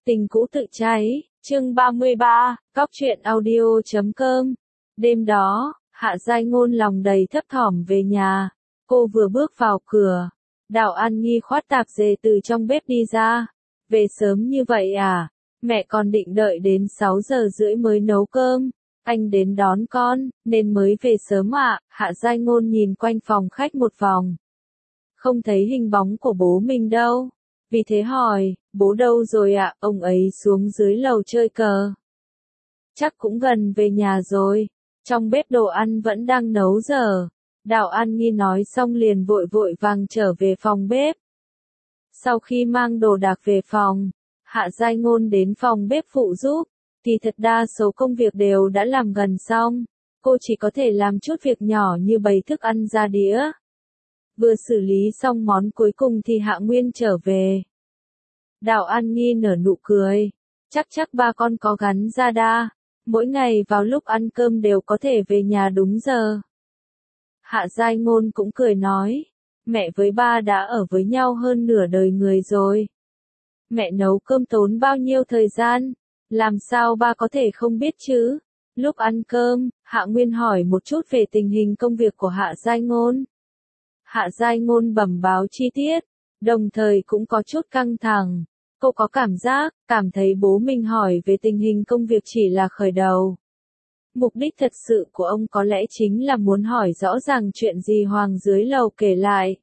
Tình cũ tự cháy, chương 33, góc truyện audio.com. Đêm đó, Hạ Giai Ngôn lòng đầy thấp thỏm về nhà. Cô vừa bước vào cửa, Đào An Nghi khoát tạp dề từ trong bếp đi ra. Về sớm như vậy à? Mẹ còn định đợi đến 6 giờ rưỡi mới nấu cơm. Anh đến đón con, nên mới về sớm ạ. Hạ Giai Ngôn nhìn quanh phòng khách một vòng. Không thấy hình bóng của bố mình đâu. Vì thế hỏi, bố đâu rồi ạ? Ông ấy xuống dưới lầu chơi cờ. Chắc cũng gần về nhà rồi. Trong bếp đồ ăn vẫn đang nấu dở. Đào An Nghi nói xong liền vội vội vàng trở về phòng bếp. Sau khi mang đồ đạc về phòng, Hạ Giai Ngôn đến phòng bếp phụ giúp. Thì thật đa số công việc đều đã làm gần xong. Cô chỉ có thể làm chút việc nhỏ như bày thức ăn ra đĩa. Vừa xử lý xong món cuối cùng thì Hạ Nguyên trở về. Đào An Nghi nở nụ cười. Chắc ba con có gắn radar. Mỗi ngày vào lúc ăn cơm đều có thể về nhà đúng giờ. Hạ Giai Ngôn cũng cười nói. Mẹ với ba đã ở với nhau hơn nửa đời người rồi. Mẹ nấu cơm tốn bao nhiêu thời gian? Làm sao ba có thể không biết chứ? Lúc ăn cơm, Hạ Nguyên hỏi một chút về tình hình công việc của Hạ Giai Ngôn. Hạ Giai Ngôn bẩm báo chi tiết, đồng thời cũng có chút căng thẳng. Cô có cảm thấy bố mình hỏi về tình hình công việc chỉ là khởi đầu. Mục đích thật sự của ông có lẽ chính là muốn hỏi rõ ràng chuyện gì Hoàng dưới lầu kể lại.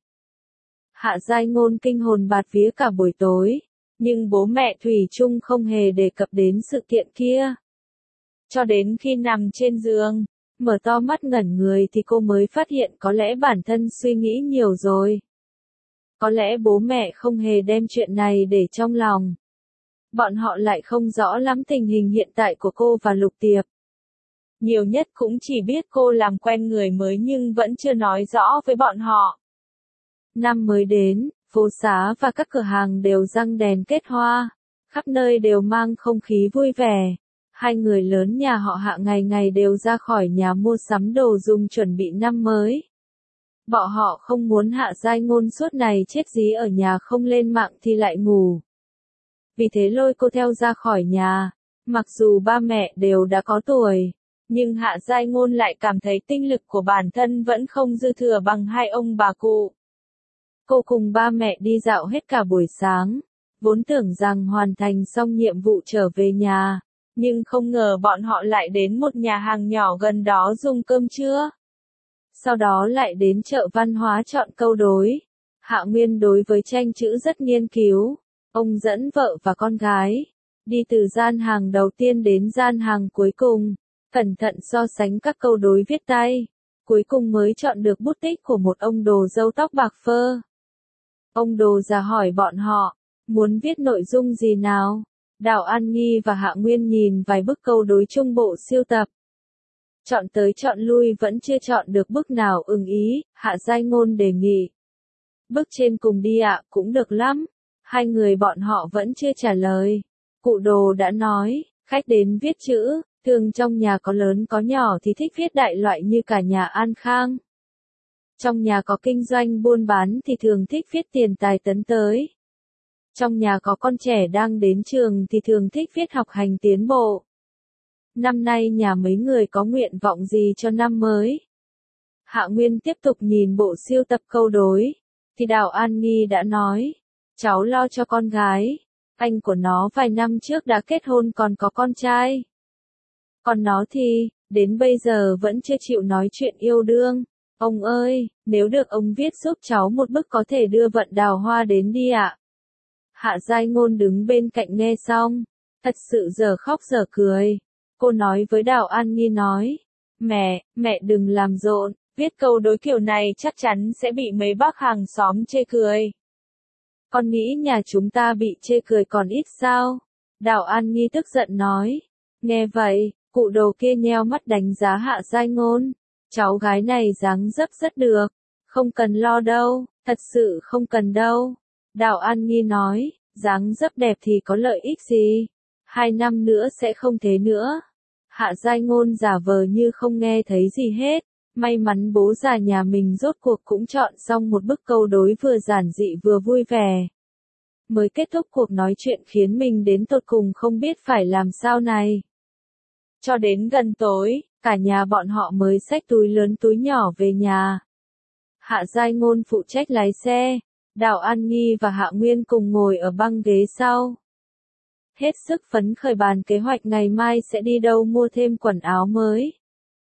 Hạ Giai Ngôn kinh hồn bạt vía cả buổi tối, nhưng bố mẹ thủy chung không hề đề cập đến sự kiện kia. Cho đến khi nằm trên giường, mở to mắt ngẩn người thì cô mới phát hiện có lẽ bản thân suy nghĩ nhiều rồi. Có lẽ bố mẹ không hề đem chuyện này để trong lòng. Bọn họ lại không rõ lắm tình hình hiện tại của cô và Lục Tiệp. Nhiều nhất cũng chỉ biết cô làm quen người mới nhưng vẫn chưa nói rõ với bọn họ. Năm mới đến, phố xá và các cửa hàng đều răng đèn kết hoa. Khắp nơi đều mang không khí vui vẻ. Hai người lớn nhà họ Hạ ngày ngày đều ra khỏi nhà mua sắm đồ dùng chuẩn bị năm mới. Bọn họ không muốn Hạ Giai Ngôn suốt ngày chết dí ở nhà không lên mạng thì lại ngủ. Vì thế lôi cô theo ra khỏi nhà. Mặc dù ba mẹ đều đã có tuổi, nhưng Hạ Giai Ngôn lại cảm thấy tinh lực của bản thân vẫn không dư thừa bằng hai ông bà cụ. Cô cùng ba mẹ đi dạo hết cả buổi sáng, vốn tưởng rằng hoàn thành xong nhiệm vụ trở về nhà, nhưng không ngờ bọn họ lại đến một nhà hàng nhỏ gần đó dùng cơm trưa. Sau đó lại đến chợ văn hóa chọn câu đối. Hạ Nguyên đối với tranh chữ rất nghiên cứu. Ông dẫn vợ và con gái đi từ gian hàng đầu tiên đến gian hàng cuối cùng, cẩn thận so sánh các câu đối viết tay. Cuối cùng mới chọn được bút tích của một ông đồ râu tóc bạc phơ. Ông đồ già hỏi bọn họ, muốn viết nội dung gì nào? Đào An Nghi và Hạ Nguyên nhìn vài bức câu đối trung bộ siêu tập. Chọn tới chọn lui vẫn chưa chọn được bức nào ưng ý. Hạ Giai Ngôn đề nghị. Bức trên cùng đi ạ, cũng được lắm. Hai người bọn họ vẫn chưa trả lời. Cụ đồ đã nói, khách đến viết chữ, thường trong nhà có lớn có nhỏ thì thích viết đại loại như cả nhà An Khang. Trong nhà có kinh doanh buôn bán thì thường thích viết tiền tài tấn tới. Trong nhà có con trẻ đang đến trường thì thường thích viết học hành tiến bộ. Năm nay nhà mấy người có nguyện vọng gì cho năm mới? Hạ Nguyên tiếp tục nhìn bộ siêu tập câu đối. Thì Đào An Nghi đã nói, cháu lo cho con gái. Anh của nó vài năm trước đã kết hôn còn có con trai. Còn nó thì, đến bây giờ vẫn chưa chịu nói chuyện yêu đương. Ông ơi, nếu được ông viết giúp cháu một bức có thể đưa vận đào hoa đến đi ạ. Hạ Giai Ngôn đứng bên cạnh nghe xong, thật sự giờ khóc giờ cười. Cô nói với Đào An Nghi nói, mẹ đừng làm rộn, viết câu đối kiểu này chắc chắn sẽ bị mấy bác hàng xóm chê cười. Con nghĩ nhà chúng ta bị chê cười còn ít sao? Đào An Nghi tức giận nói. Nghe vậy, cụ đồ kia nheo mắt đánh giá Hạ Giai Ngôn. Cháu gái này dáng dấp rất được. Không cần lo đâu, thật sự không cần đâu. Đào An Nghi nói, dáng dấp đẹp thì có lợi ích gì? 2 năm nữa sẽ không thế nữa. Hạ Giai Ngôn giả vờ như không nghe thấy gì hết. May mắn bố già nhà mình rốt cuộc cũng chọn xong một bức câu đối vừa giản dị vừa vui vẻ. mới kết thúc cuộc nói chuyện khiến mình đến tột cùng không biết phải làm sao này. Cho đến gần tối, cả nhà bọn họ mới xách túi lớn túi nhỏ về nhà. Hạ Giai Ngôn phụ trách lái xe, Đào An Nghi và Hạ Nguyên cùng ngồi ở băng ghế sau. Hết sức phấn khởi bàn kế hoạch ngày mai sẽ đi đâu mua thêm quần áo mới.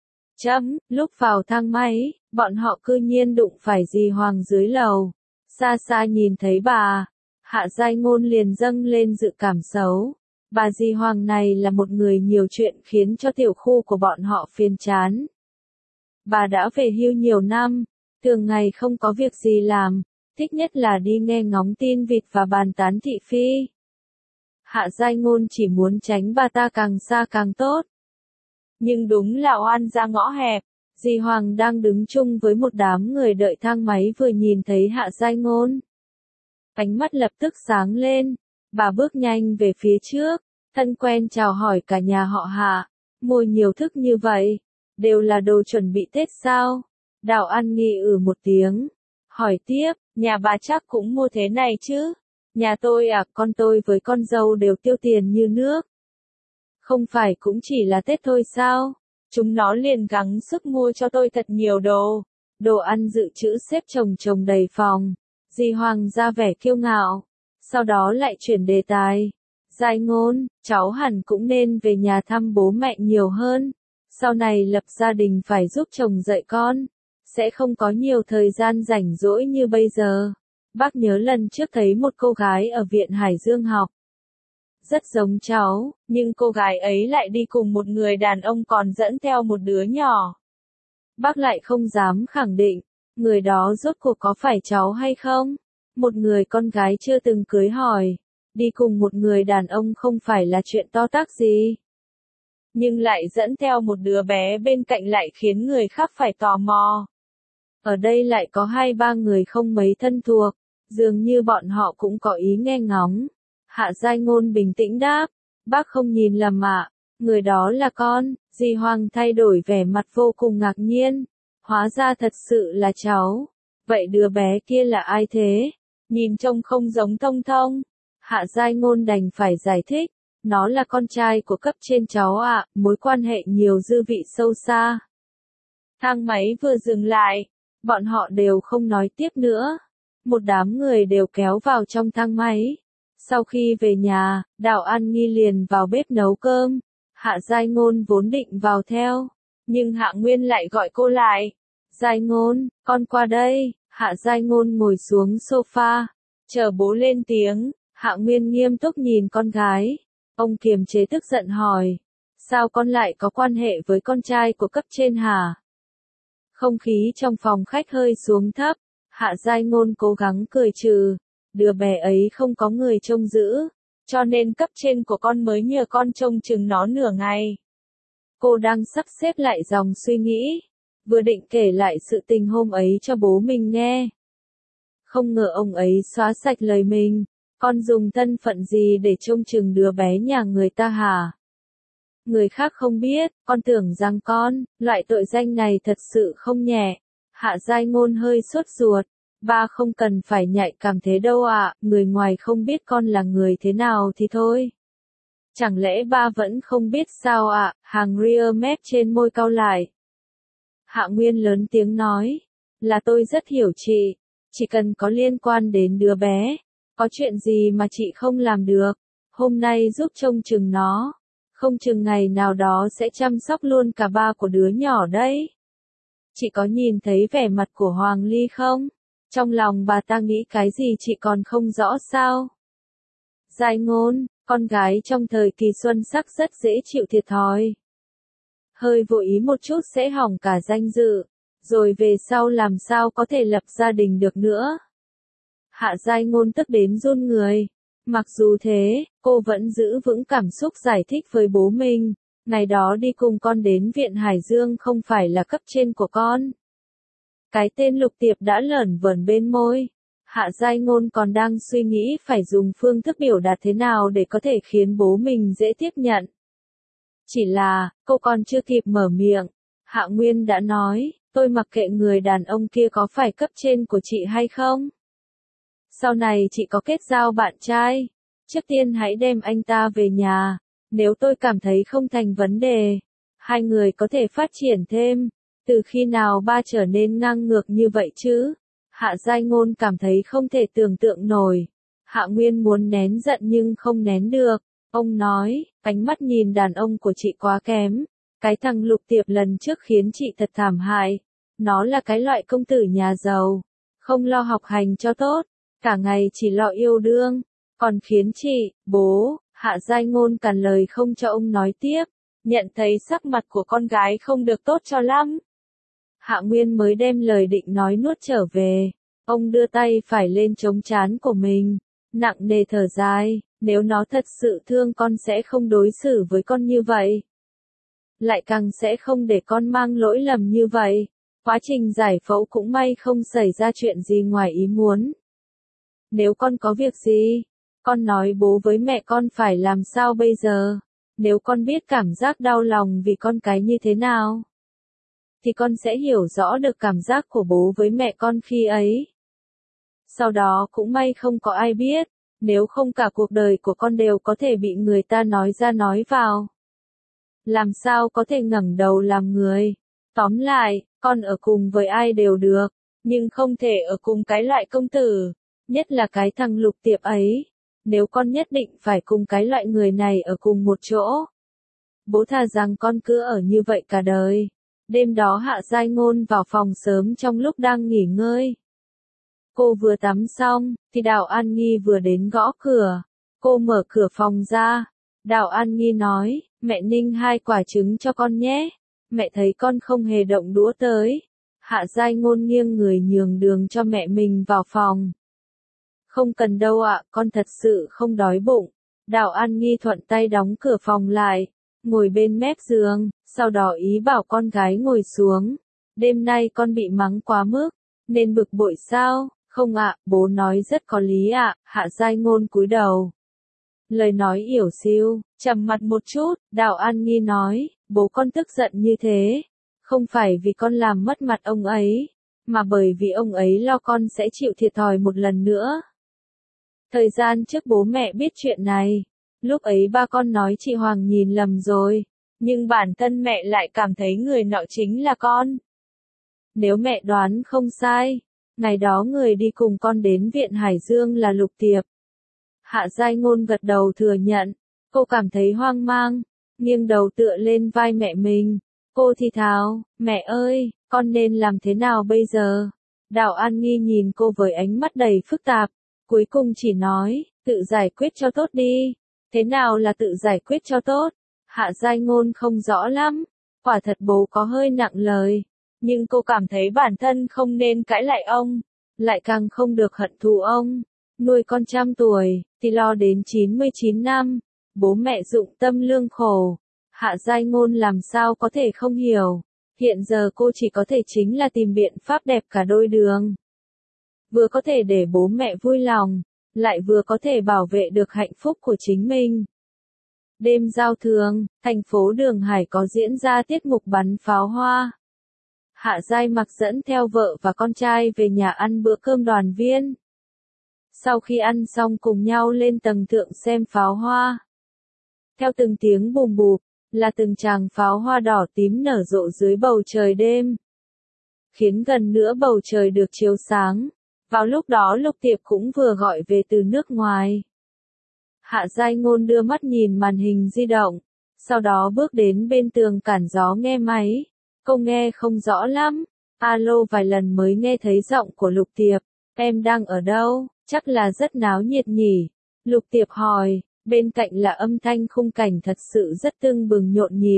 Lúc vào thang máy, bọn họ cư nhiên đụng phải dì Hoàng dưới lầu. Xa xa nhìn thấy bà, Hạ Giai Ngôn liền dâng lên dự cảm xấu. Bà dì Hoàng này là một người nhiều chuyện khiến cho tiểu khu của bọn họ phiền chán. Bà đã về hưu nhiều năm, thường ngày không có việc gì làm, thích nhất là đi nghe ngóng tin vịt và bàn tán thị phi. Hạ Giai Ngôn chỉ muốn tránh bà ta càng xa càng tốt. Nhưng đúng là oan ra ngõ hẹp, dì Hoàng đang đứng chung với một đám người đợi thang máy vừa nhìn thấy Hạ Giai Ngôn. Ánh mắt lập tức sáng lên, bà bước nhanh về phía trước, thân quen chào hỏi cả nhà họ Hạ, mua nhiều thức như vậy, đều là đồ chuẩn bị Tết sao? Đào An Nghi một tiếng, hỏi tiếp, nhà bà chắc cũng mua thế này chứ? Nhà tôi con tôi với con dâu đều tiêu tiền như nước. Không phải cũng chỉ là Tết thôi sao? Chúng nó liền gắng sức mua cho tôi thật nhiều đồ. Đồ ăn dự trữ xếp chồng chồng đầy phòng. Dì Hoàng ra vẻ kiêu ngạo. Sau đó lại chuyển đề tài. Giai Ngôn, cháu hẳn cũng nên về nhà thăm bố mẹ nhiều hơn. Sau này lập gia đình phải giúp chồng dạy con. Sẽ không có nhiều thời gian rảnh rỗi như bây giờ. Bác nhớ lần trước thấy một cô gái ở viện Hải Dương học. Rất giống cháu, nhưng cô gái ấy lại đi cùng một người đàn ông còn dẫn theo một đứa nhỏ. Bác lại không dám khẳng định, người đó rốt cuộc có phải cháu hay không? Một người con gái chưa từng cưới hỏi, đi cùng một người đàn ông không phải là chuyện to tát gì. Nhưng lại dẫn theo một đứa bé bên cạnh lại khiến người khác phải tò mò. Ở đây lại có 2-3 người không mấy thân thuộc, dường như bọn họ cũng có ý nghe ngóng. Hạ Giai Ngôn bình tĩnh đáp, bác không nhìn lầm người đó là con. Dì Hoàng thay đổi vẻ mặt vô cùng ngạc nhiên, hóa ra thật sự là cháu. Vậy đứa bé kia là ai thế? Nhìn trông không giống Thông Thông. Hạ Giai Ngôn đành phải giải thích, nó là con trai của cấp trên cháu mối quan hệ nhiều dư vị sâu xa. Thang máy vừa dừng lại, bọn họ đều không nói tiếp nữa. Một đám người đều kéo vào trong thang máy. Sau khi về nhà, Đào An Nghi liền vào bếp nấu cơm. Hạ Giai Ngôn vốn định vào theo, nhưng Hạ Nguyên lại gọi cô lại. Giai Ngôn, con qua đây. Hạ Giai Ngôn ngồi xuống sofa, chờ bố lên tiếng. Hạ Nguyên nghiêm túc nhìn con gái. Ông kiềm chế tức giận hỏi, sao con lại có quan hệ với con trai của cấp trên hả? Không khí trong phòng khách hơi xuống thấp. Hạ Giai Ngôn cố gắng cười trừ. Đứa bé ấy không có người trông giữ, cho nên cấp trên của con mới nhờ con trông chừng nó nửa ngày. Cô đang sắp xếp lại dòng suy nghĩ, vừa định kể lại sự tình hôm ấy cho bố mình nghe. Không ngờ ông ấy xóa sạch lời mình, con dùng thân phận gì để trông chừng đứa bé nhà người ta hả? Người khác không biết, con tưởng rằng loại tội danh này thật sự không nhẹ. Hạ Giai Ngôn hơi sốt ruột. Ba không cần phải nhạy cảm thế đâu người ngoài không biết con là người thế nào thì thôi. Chẳng lẽ ba vẫn không biết sao hàng rear mép trên môi cau lại. Hạ Nguyên lớn tiếng nói, là tôi rất hiểu chị, chỉ cần có liên quan đến đứa bé, có chuyện gì mà chị không làm được, hôm nay giúp trông chừng nó, không chừng ngày nào đó sẽ chăm sóc luôn cả ba của đứa nhỏ đấy. Chị có nhìn thấy vẻ mặt của Hoàng Ly không? Trong lòng bà ta nghĩ cái gì chị còn không rõ sao? Giai Ngôn, con gái trong thời kỳ xuân sắc rất dễ chịu thiệt thòi. Hơi vô ý một chút sẽ hỏng cả danh dự, rồi về sau làm sao có thể lập gia đình được nữa. Hạ Giai Ngôn tức đến run người. Mặc dù thế, cô vẫn giữ vững cảm xúc giải thích với bố mình. Ngày đó đi cùng con đến viện Hải Dương không phải là cấp trên của con. Cái tên Lục Tiệp đã lởn vởn bên môi. Hạ Giai Ngôn còn đang suy nghĩ phải dùng phương thức biểu đạt thế nào để có thể khiến bố mình dễ tiếp nhận. Chỉ là, cô còn chưa kịp mở miệng. Hạ Nguyên đã nói, tôi mặc kệ người đàn ông kia có phải cấp trên của chị hay không. Sau này chị có kết giao bạn trai, trước tiên hãy đem anh ta về nhà, nếu tôi cảm thấy không thành vấn đề, hai người có thể phát triển thêm. Từ khi nào ba trở nên ngang ngược như vậy chứ? Hạ Giai Ngôn cảm thấy không thể tưởng tượng nổi. Hạ Nguyên muốn nén giận nhưng không nén được. Ông nói, ánh mắt nhìn đàn ông của chị quá kém. Cái thằng Lục Tiệp lần trước khiến chị thật thảm hại. Nó là cái loại công tử nhà giàu, không lo học hành cho tốt, cả ngày chỉ lo yêu đương, còn khiến chị, bố. Hạ Giai Ngôn cản lời không cho ông nói tiếp, nhận thấy sắc mặt của con gái không được tốt cho lắm. Hạ Nguyên mới đem lời định nói nuốt trở về, ông đưa tay phải lên chống trán của mình, nặng nề thở dài, nếu nó thật sự thương con sẽ không đối xử với con như vậy. Lại càng sẽ không để con mang lỗi lầm như vậy. Quá trình giải phẫu cũng may không xảy ra chuyện gì ngoài ý muốn. Nếu con có việc gì, con nói bố với mẹ con phải làm sao bây giờ? Nếu con biết cảm giác đau lòng vì con cái như thế nào, thì con sẽ hiểu rõ được cảm giác của bố với mẹ con khi ấy. Sau đó cũng may không có ai biết, nếu không cả cuộc đời của con đều có thể bị người ta nói ra nói vào. Làm sao có thể ngẩng đầu làm người? Tóm lại, con ở cùng với ai đều được, nhưng không thể ở cùng cái loại công tử, nhất là cái thằng Lục Tiệp ấy. Nếu con nhất định phải cùng cái loại người này ở cùng một chỗ, bố thà rằng con cứ ở như vậy cả đời. Đêm đó Hạ Giai Ngôn vào phòng sớm trong lúc đang nghỉ ngơi. Cô vừa tắm xong, thì Đào An Nghi vừa đến gõ cửa. Cô mở cửa phòng ra. Đào An Nghi nói, mẹ ninh 2 quả trứng cho con nhé. Mẹ thấy con không hề động đũa tới. Hạ Giai Ngôn nghiêng người nhường đường cho mẹ mình vào phòng. Không cần đâu ạ, con thật sự không đói bụng. Đào An Nghi thuận tay đóng cửa phòng lại, ngồi bên mép giường, sau đó ý bảo con gái ngồi xuống. Đêm nay con bị mắng quá mức, nên bực bội sao? Không ạ, bố nói rất có lý ạ. Hạ Giai Ngôn cúi đầu. Lời nói yểu xìu, trầm mặt một chút, Đào An Nghi nói, bố con tức giận như thế, không phải vì con làm mất mặt ông ấy, mà bởi vì ông ấy lo con sẽ chịu thiệt thòi một lần nữa. Thời gian trước bố mẹ biết chuyện này, lúc ấy ba con nói chị Hoàng nhìn lầm rồi, nhưng bản thân mẹ lại cảm thấy người nọ chính là con. Nếu mẹ đoán không sai, ngày đó người đi cùng con đến viện Hải Dương là Lục Tiệp. Hạ Giai Ngôn gật đầu thừa nhận, cô cảm thấy hoang mang, nghiêng đầu tựa lên vai mẹ mình. Cô thì thào, mẹ ơi, con nên làm thế nào bây giờ? Đào An Nghi nhìn cô với ánh mắt đầy phức tạp, cuối cùng chỉ nói, tự giải quyết cho tốt đi. Thế nào là tự giải quyết cho tốt? Hạ Giai Ngôn không rõ lắm, quả thật bố có hơi nặng lời, nhưng cô cảm thấy bản thân không nên cãi lại ông, lại càng không được hận thù ông. Nuôi con 100 tuổi, thì lo đến 99 năm, bố mẹ dụng tâm lương khổ. Hạ Giai Ngôn làm sao có thể không hiểu, hiện giờ cô chỉ có thể chính là tìm biện pháp đẹp cả đôi đường. Vừa có thể để bố mẹ vui lòng, lại vừa có thể bảo vệ được hạnh phúc của chính mình. Đêm giao thừa, thành phố Đường Hải có diễn ra tiết mục bắn pháo hoa. Hạ Giai Mặc dẫn theo vợ và con trai về nhà ăn bữa cơm đoàn viên. Sau khi ăn xong cùng nhau lên tầng thượng xem pháo hoa. Theo từng tiếng bùm bụp, là từng tràng pháo hoa đỏ tím nở rộ dưới bầu trời đêm, khiến gần nữa bầu trời được chiếu sáng. Vào lúc đó Lục Tiệp cũng vừa gọi về từ nước ngoài. Hạ Giai Ngôn đưa mắt nhìn màn hình di động, sau đó bước đến bên tường cản gió nghe máy. Cô nghe không rõ lắm, alo vài lần mới nghe thấy giọng của Lục Tiệp. Em đang ở đâu? Chắc là rất náo nhiệt nhỉ? Lục Tiệp hỏi, bên cạnh là âm thanh khung cảnh thật sự rất tưng bừng nhộn nhịp.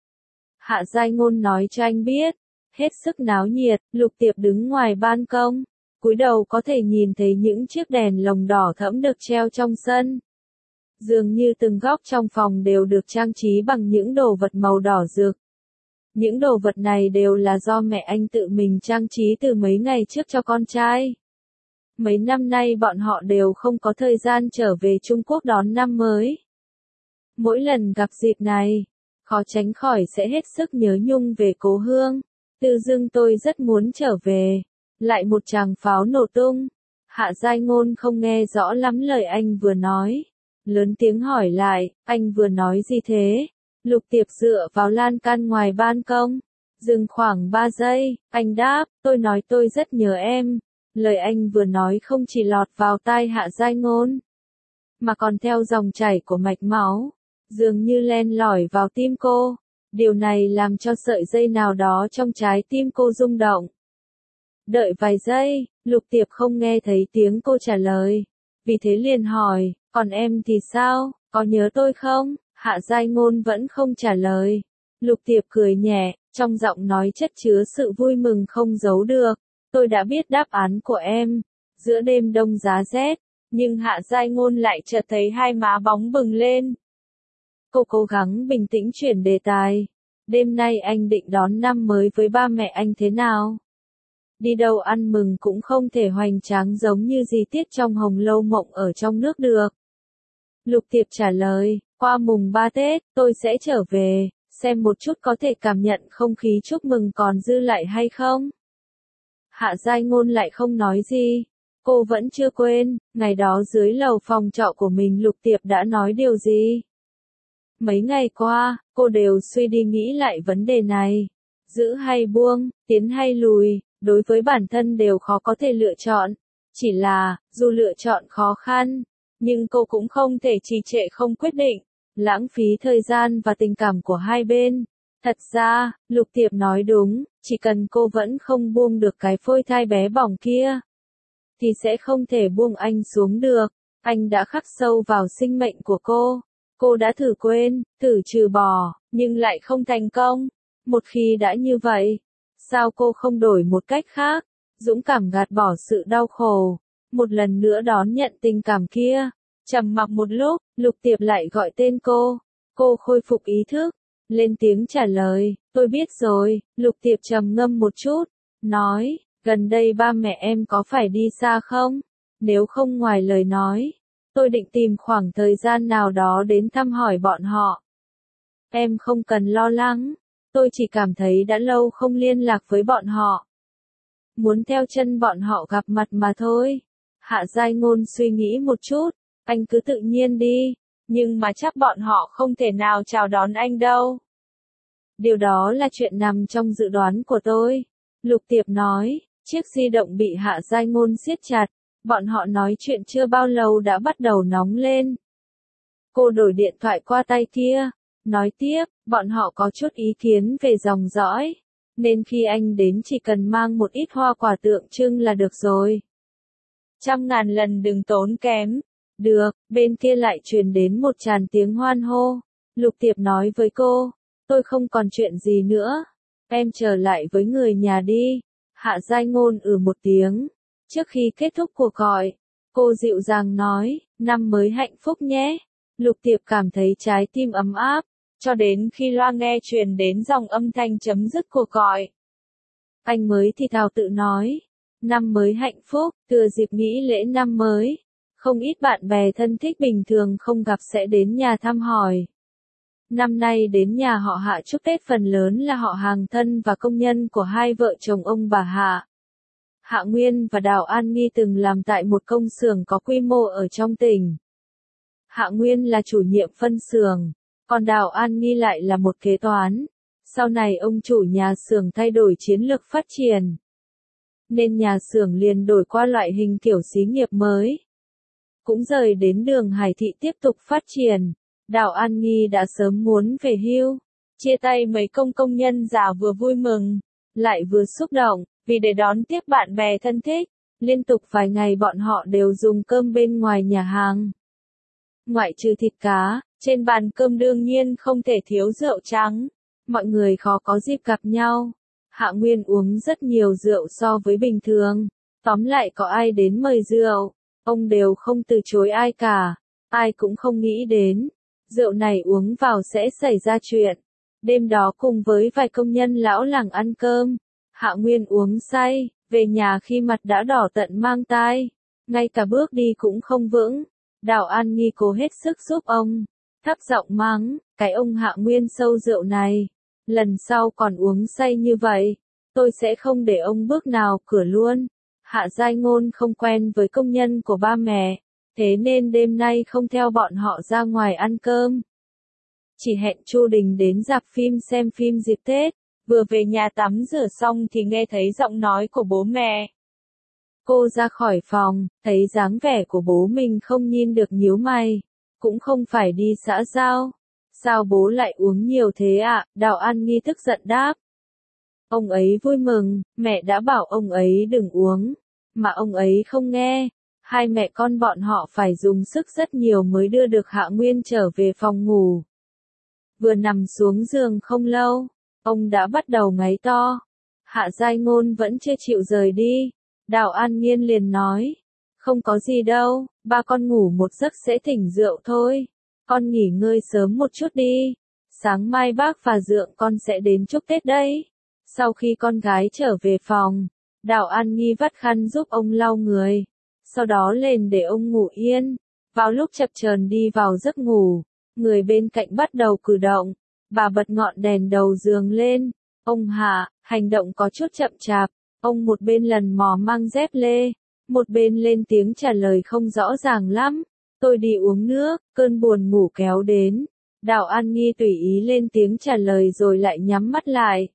Hạ Giai Ngôn nói cho anh biết, hết sức náo nhiệt. Lục Tiệp đứng ngoài ban công, cúi đầu có thể nhìn thấy những chiếc đèn lồng đỏ thẫm được treo trong sân. Dường như từng góc trong phòng đều được trang trí bằng những đồ vật màu đỏ rực. Những đồ vật này đều là do mẹ anh tự mình trang trí từ mấy ngày trước cho con trai. Mấy năm nay bọn họ đều không có thời gian trở về Trung Quốc đón năm mới. Mỗi lần gặp dịp này, khó tránh khỏi sẽ hết sức nhớ nhung về cố hương. Tự dưng tôi rất muốn trở về. Lại một tràng pháo nổ tung. Hạ Giai Ngôn không nghe rõ lắm lời anh vừa nói. Lớn tiếng hỏi lại, anh vừa nói gì thế? Lục Tiệp dựa vào lan can ngoài ban công. Dừng khoảng 3 giây, anh đáp, tôi nói tôi rất nhớ em. Lời anh vừa nói không chỉ lọt vào tai Hạ Giai Ngôn, mà còn theo dòng chảy của mạch máu, dường như len lỏi vào tim cô. Điều này làm cho sợi dây nào đó trong trái tim cô rung động. Đợi vài giây, Lục Tiệp không nghe thấy tiếng cô trả lời. Vì thế liền hỏi, còn em thì sao, có nhớ tôi không? Hạ Giai Ngôn vẫn không trả lời. Lục Tiệp cười nhẹ, trong giọng nói chất chứa sự vui mừng không giấu được. Tôi đã biết đáp án của em. Giữa đêm đông giá rét, nhưng Hạ Giai Ngôn lại chợt thấy hai má bóng bừng lên. Cô cố gắng bình tĩnh chuyển đề tài. Đêm nay anh định đón năm mới với ba mẹ anh thế nào? Đi đâu ăn mừng cũng không thể hoành tráng giống như di tiết trong Hồng Lâu Mộng ở trong nước được. Lục Tiệp trả lời, qua mùng 3 Tết, tôi sẽ trở về, xem một chút có thể cảm nhận không khí chúc mừng còn dư lại hay không. Hạ Giai Ngôn lại không nói gì. Cô vẫn chưa quên, ngày đó dưới lầu phòng trọ của mình Lục Tiệp đã nói điều gì. Mấy ngày qua, cô đều suy đi nghĩ lại vấn đề này. Giữ hay buông, tiến hay lùi, đối với bản thân đều khó có thể lựa chọn. Chỉ là, dù lựa chọn khó khăn, nhưng cô cũng không thể trì trệ không quyết định, lãng phí thời gian và tình cảm của hai bên. Thật ra, Lục Tiệp nói đúng, chỉ cần cô vẫn không buông được cái phôi thai bé bỏng kia, thì sẽ không thể buông anh xuống được. Anh đã khắc sâu vào sinh mệnh của cô. Cô đã thử quên, thử trừ bỏ, nhưng lại không thành công. Một khi đã như vậy, sao cô không đổi một cách khác, dũng cảm gạt bỏ sự đau khổ, một lần nữa đón nhận tình cảm kia. Trầm mặc một lúc, Lục Tiệp lại gọi tên cô. Cô khôi phục ý thức, lên tiếng trả lời, tôi biết rồi. Lục Tiệp trầm ngâm một chút, nói, gần đây ba mẹ em có phải đi xa không? Nếu không ngoài lời nói, tôi định tìm khoảng thời gian nào đó đến thăm hỏi bọn họ. Em không cần lo lắng, tôi chỉ cảm thấy đã lâu không liên lạc với bọn họ. Muốn theo chân bọn họ gặp mặt mà thôi. Hạ Giai Ngôn suy nghĩ một chút, anh cứ tự nhiên đi, nhưng mà chắc bọn họ không thể nào chào đón anh đâu. Điều đó là chuyện nằm trong dự đoán của tôi. Lục Tiệp nói, chiếc di động bị Hạ Giai Ngôn siết chặt, bọn họ nói chuyện chưa bao lâu đã bắt đầu nóng lên. Cô đổi điện thoại qua tay kia, nói tiếp, bọn họ có chút ý kiến về dòng dõi, nên khi anh đến chỉ cần mang một ít hoa quả tượng trưng là được rồi. 100.000 lần đừng tốn kém. Được, bên kia lại truyền đến một tràng tiếng hoan hô. Lục Tiệp nói với cô, tôi không còn chuyện gì nữa. Em trở lại với người nhà đi. Hạ Giai Ngôn một tiếng. Trước khi kết thúc cuộc gọi, cô dịu dàng nói, năm mới hạnh phúc nhé. Lục Tiệp cảm thấy trái tim ấm áp, cho đến khi loa nghe truyền đến dòng âm thanh chấm dứt cuộc gọi. Anh mới thì thào tự nói, năm mới hạnh phúc, thừa dịp nghỉ lễ năm mới. Không ít bạn bè thân thích bình thường không gặp sẽ đến nhà thăm hỏi. Năm nay đến nhà họ Hạ chúc Tết phần lớn là họ hàng thân và công nhân của hai vợ chồng ông bà Hạ. Hạ Nguyên và Đào An Nghi từng làm tại một công xưởng có quy mô ở trong tỉnh. Hạ Nguyên là chủ nhiệm phân xưởng, còn Đào An Nghi lại là một kế toán. Sau này ông chủ nhà xưởng thay đổi chiến lược phát triển, nên nhà xưởng liền đổi qua loại hình kiểu xí nghiệp mới. Cũng rời đến đường Hải Thị tiếp tục phát triển. Đào An Nghi đã sớm muốn về hưu. Chia tay mấy công nhân già vừa vui mừng, lại vừa xúc động, vì để đón tiếp bạn bè thân thích. Liên tục vài ngày bọn họ đều dùng cơm bên ngoài nhà hàng. Ngoại trừ thịt cá, trên bàn cơm đương nhiên không thể thiếu rượu trắng. Mọi người khó có dịp gặp nhau. Hạ Nguyên uống rất nhiều rượu so với bình thường. Tóm lại có ai đến mời rượu, ông đều không từ chối ai cả. Ai cũng không nghĩ đến, rượu này uống vào sẽ xảy ra chuyện. Đêm đó cùng với vài công nhân lão làng ăn cơm, Hạ Nguyên uống say, về nhà khi mặt đã đỏ tận mang tai. Ngay cả bước đi cũng không vững. Đào An Nghi cố hết sức giúp ông, thấp giọng mắng, cái ông Hạ Nguyên sâu rượu này. Lần sau còn uống say như vậy, tôi sẽ không để ông bước nào cửa luôn. Hạ Giai Ngôn không quen với công nhân của ba mẹ, thế nên đêm nay không theo bọn họ ra ngoài ăn cơm. Chỉ hẹn Chu Đình đến rạp phim xem phim dịp Tết, vừa về nhà tắm rửa xong thì nghe thấy giọng nói của bố mẹ. Cô ra khỏi phòng, thấy dáng vẻ của bố mình không nhìn được nhíu mày, cũng không phải đi xã giao. Sao bố lại uống nhiều thế ạ? Đào An Nghi tức giận đáp. Ông ấy vui mừng, mẹ đã bảo ông ấy đừng uống, mà ông ấy không nghe. Hai mẹ con bọn họ phải dùng sức rất nhiều mới đưa được Hạ Nguyên trở về phòng ngủ. Vừa nằm xuống giường không lâu, ông đã bắt đầu ngáy to. Hạ Giai Ngôn vẫn chưa chịu rời đi. Đào An Nghiên liền nói, không có gì đâu, ba con ngủ một giấc sẽ tỉnh rượu thôi. Con nghỉ ngơi sớm một chút đi. Sáng mai bác và dượng con sẽ đến chúc Tết đấy. Sau khi con gái trở về phòng, Đào An Nghi vắt khăn giúp ông lau người. Sau đó lên để ông ngủ yên. Vào lúc chập chờn đi vào giấc ngủ, người bên cạnh bắt đầu cử động. Bà bật ngọn đèn đầu giường lên. Ông Hạ, hành động có chút chậm chạp. Ông một bên lần mò mang dép lê, một bên lên tiếng trả lời không rõ ràng lắm. Tôi đi uống nước, cơn buồn ngủ kéo đến. Đào An Nghi tùy ý lên tiếng trả lời rồi lại nhắm mắt lại.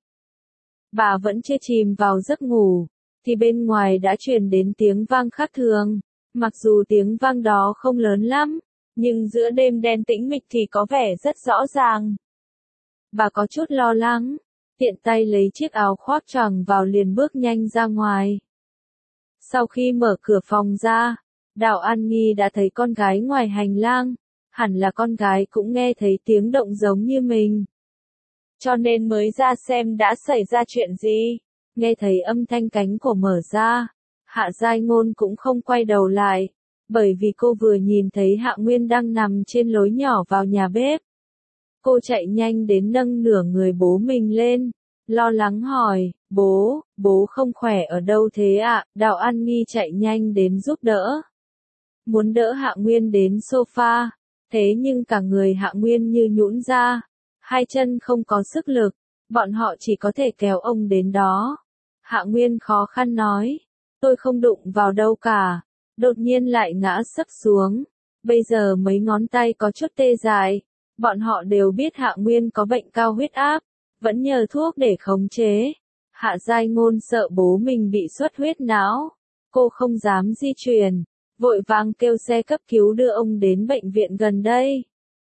Bà vẫn chưa chìm vào giấc ngủ, thì bên ngoài đã truyền đến tiếng vang khác thường. Mặc dù tiếng vang đó không lớn lắm, nhưng giữa đêm đen tĩnh mịch thì có vẻ rất rõ ràng. Bà có chút lo lắng, tiện tay lấy chiếc áo khoác choàng vào liền bước nhanh ra ngoài. Sau khi mở cửa phòng ra, Đào An Nghi đã thấy con gái ngoài hành lang, hẳn là con gái cũng nghe thấy tiếng động giống như mình. Cho nên mới ra xem đã xảy ra chuyện gì. Nghe thấy âm thanh cánh cửa mở ra, Hạ Giai Ngôn cũng không quay đầu lại, bởi vì cô vừa nhìn thấy Hạ Nguyên đang nằm trên lối nhỏ vào nhà bếp. Cô chạy nhanh đến nâng nửa người bố mình lên, lo lắng hỏi, bố không khỏe ở đâu thế ạ? Đào An Nghi chạy nhanh đến giúp đỡ. Muốn đỡ Hạ Nguyên đến sofa, thế nhưng cả người Hạ Nguyên như nhũn ra, hai chân không có sức lực, bọn họ chỉ có thể kéo ông đến đó. Hạ Nguyên khó khăn nói, tôi không đụng vào đâu cả, đột nhiên lại ngã sấp xuống, bây giờ mấy ngón tay có chút tê dại. Bọn họ đều biết Hạ Nguyên có bệnh cao huyết áp, vẫn nhờ thuốc để khống chế. Hạ Giai Ngôn sợ bố mình bị xuất huyết não, cô không dám di chuyển, vội vàng kêu xe cấp cứu đưa ông đến bệnh viện gần đây.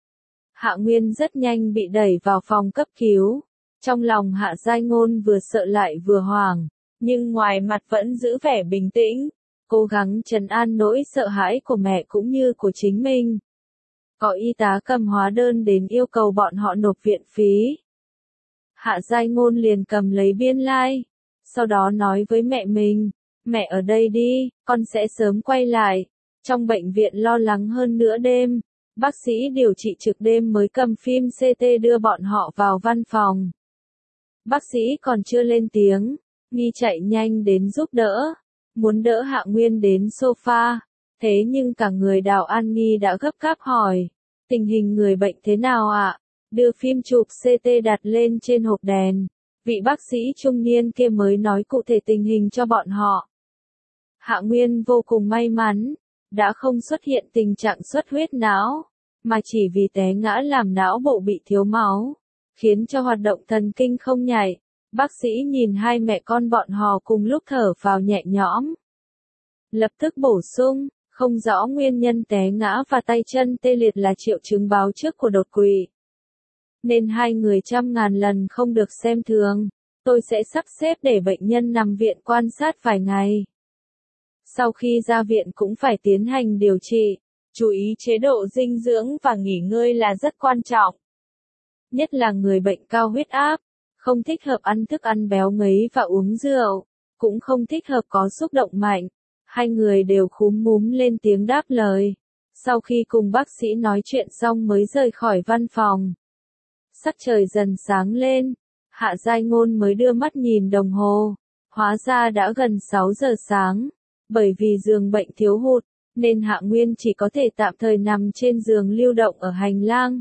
Hạ Nguyên rất nhanh bị đẩy vào phòng cấp cứu. Trong lòng Hạ Giai Ngôn vừa sợ lại vừa hoảng, nhưng ngoài mặt vẫn giữ vẻ bình tĩnh, cố gắng trấn an nỗi sợ hãi của mẹ cũng như của chính mình. Có y tá cầm hóa đơn đến yêu cầu bọn họ nộp viện phí. Hạ Giai Ngôn liền cầm lấy biên lai, sau đó nói với mẹ mình, mẹ ở đây đi, con sẽ sớm quay lại. Trong bệnh viện lo lắng hơn nửa đêm, bác sĩ điều trị trực đêm mới cầm phim CT đưa bọn họ vào văn phòng. Bác sĩ còn chưa lên tiếng, Nghi chạy nhanh đến giúp đỡ, muốn đỡ Hạ Nguyên đến sofa. Thế nhưng cả người Đào An Nghi đã gấp gáp hỏi, tình hình người bệnh thế nào ạ? Đưa phim chụp CT đặt lên trên hộp đèn. Vị bác sĩ trung niên kia mới nói cụ thể tình hình cho bọn họ. Hạ Nguyên vô cùng may mắn, đã không xuất hiện tình trạng xuất huyết não, mà chỉ vì té ngã làm não bộ bị thiếu máu, khiến cho hoạt động thần kinh không nhạy. Bác sĩ nhìn hai mẹ con bọn họ cùng lúc thở phào nhẹ nhõm. Lập tức bổ sung, không rõ nguyên nhân té ngã và tay chân tê liệt là triệu chứng báo trước của đột quỵ. Nên hai người trăm ngàn lần không được xem thường. Tôi sẽ sắp xếp để bệnh nhân nằm viện quan sát vài ngày. Sau khi ra viện cũng phải tiến hành điều trị. Chú ý chế độ dinh dưỡng và nghỉ ngơi là rất quan trọng. Nhất là người bệnh cao huyết áp, không thích hợp ăn thức ăn béo ngấy và uống rượu, cũng không thích hợp có xúc động mạnh. Hai người đều khúm núm lên tiếng đáp lời. Sau khi cùng bác sĩ nói chuyện xong mới rời khỏi văn phòng. Sắc trời dần sáng lên, Hạ Giai Ngôn mới đưa mắt nhìn đồng hồ. Hóa ra đã gần 6 giờ sáng. Bởi vì giường bệnh thiếu hụt, nên Hạ Nguyên chỉ có thể tạm thời nằm trên giường lưu động ở hành lang.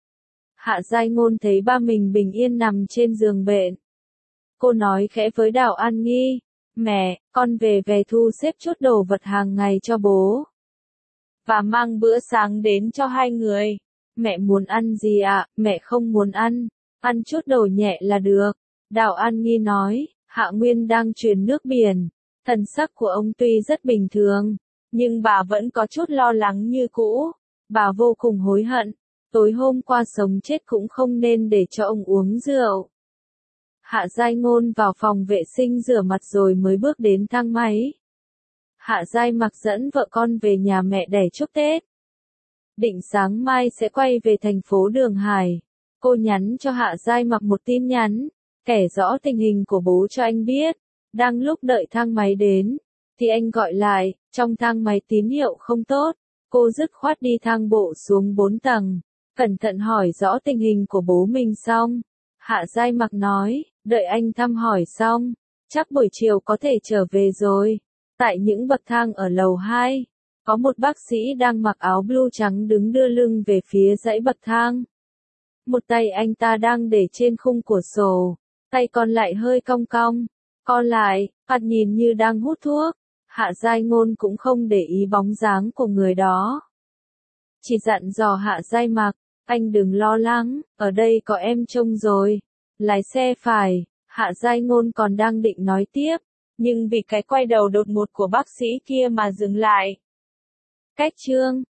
Hạ Giai Ngôn thấy ba mình bình yên nằm trên giường bệnh. Cô nói khẽ với Đào An Nghi, Mẹ, con về thu xếp chút đồ vật hàng ngày cho bố. Và mang bữa sáng đến cho hai người. Mẹ muốn ăn gì ạ? Mẹ không muốn ăn. Ăn chút đồ nhẹ là được. Đào An Nghi nói, Hạ Nguyên đang truyền nước biển. Thần sắc của ông tuy rất bình thường, nhưng bà vẫn có chút lo lắng như cũ. Bà vô cùng hối hận. Tối hôm qua sống chết cũng không nên để cho ông uống rượu. Hạ Giai Ngôn vào phòng vệ sinh rửa mặt rồi mới bước đến thang máy. Hạ Giai Mặc dẫn vợ con về nhà mẹ đẻ chúc Tết. Định sáng mai sẽ quay về thành phố Đường Hải. Cô nhắn cho Hạ Giai Mặc một tin nhắn, kể rõ tình hình của bố cho anh biết. Đang lúc đợi thang máy đến, thì anh gọi lại, trong thang máy tín hiệu không tốt. Cô dứt khoát đi thang bộ xuống 4 tầng, cẩn thận hỏi rõ tình hình của bố mình xong. Hạ Giai Mặc nói, đợi anh thăm hỏi xong, chắc buổi chiều có thể trở về rồi. Tại những bậc thang ở lầu 2, có một bác sĩ đang mặc áo blue trắng đứng đưa lưng về phía dãy bậc thang. Một tay anh ta đang để trên khung cửa sổ, tay còn lại hơi cong cong, co lại, mặt nhìn như đang hút thuốc. Hạ Giai Ngôn cũng không để ý bóng dáng của người đó. Chỉ dặn dò Hạ Giai Mặc, anh đừng lo lắng, ở đây có em trông rồi. Lái xe phải. Hạ Giai Ngôn còn đang định nói tiếp, nhưng vì cái quay đầu đột ngột của bác sĩ kia mà dừng lại. Cách chương